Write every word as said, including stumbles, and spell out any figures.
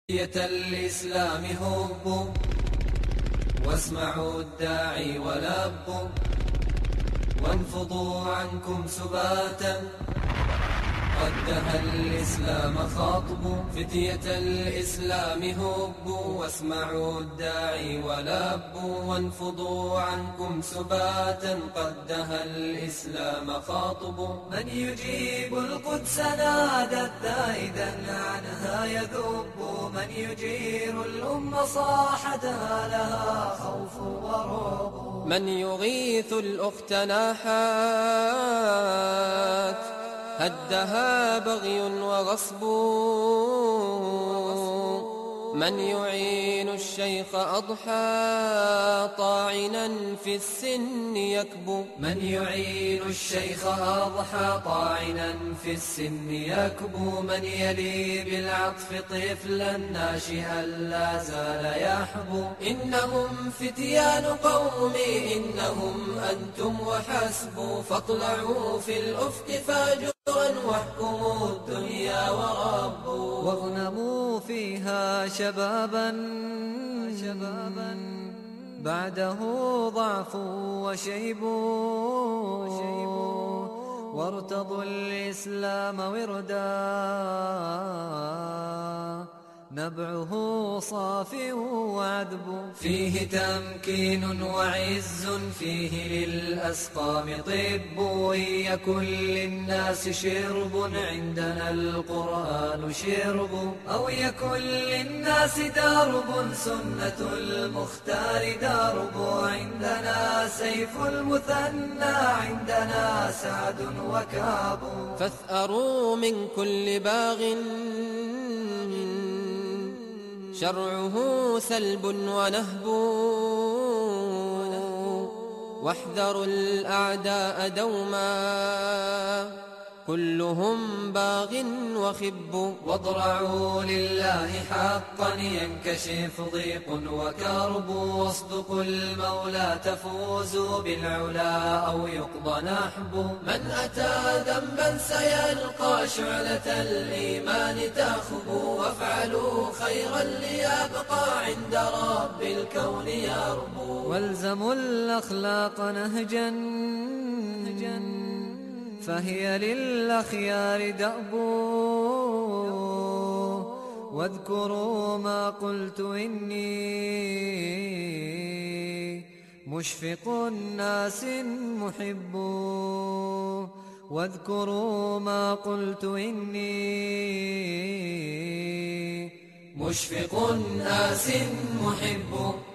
الإسلام هبوا واسمعوا الداعي ولبوا وانفضوا عنكم سباتا قد دها الإسلام خطب. فتية الإسلام هبوا واسمعوا الداعي ولبوا وانفضوا عنكم سباتا قد دها الإسلام خطب. من يجيب القدس نادت ذائدا عنها يذب، من يجير الأم صاحتها لها خوف ورعب، من يغيث الأخت ناحات هدها بغي وغصب، من يعين الشيخ أضحى طاعنا في السن يكبو، من يعين الشيخ أضحى طاعنا في السن يكبو، من يلي بالعطف طفلا ناشئا لا زال يحبو. إنهم فتيان قومي إنهم أنتم وحسب، فاطلعوا في الأفق فاجرا واحكموا الدنيا وربوا، واغنموا فيها شبابا شبابا بعده ضعف وشيب، وارتضوا الإسلام وردا نبعه صاف وعذب. فيه تمكين وعز فيه للأسقام طب، وإن يكن للناس شرب عندنا القرآن شرب، أو يكن للناس درب سنة المختار درب. عندنا سيف المثنى عندنا سعد وكعب، فاثأروا من كل باغ شرعه سلب ونهب، واحذروا الأعداء دوما كلهم باغ وخب. واضرعوا لله حقا ينكشف ضيق وكرب، واصدقوا المولى تفوزوا بالعلا أو يقضى نحب. من أتى ذنبا سيلقى شعلة الإيمان تخبو، وافعلوا خيرا ليبقى عند رب الكون يربو. والزموا الأخلاق نهجا فهي للأخيار دأب، واذكروا ما قلت إني مشفق الناس محب، واذكروا ما قلت إني مشفق الناس محب.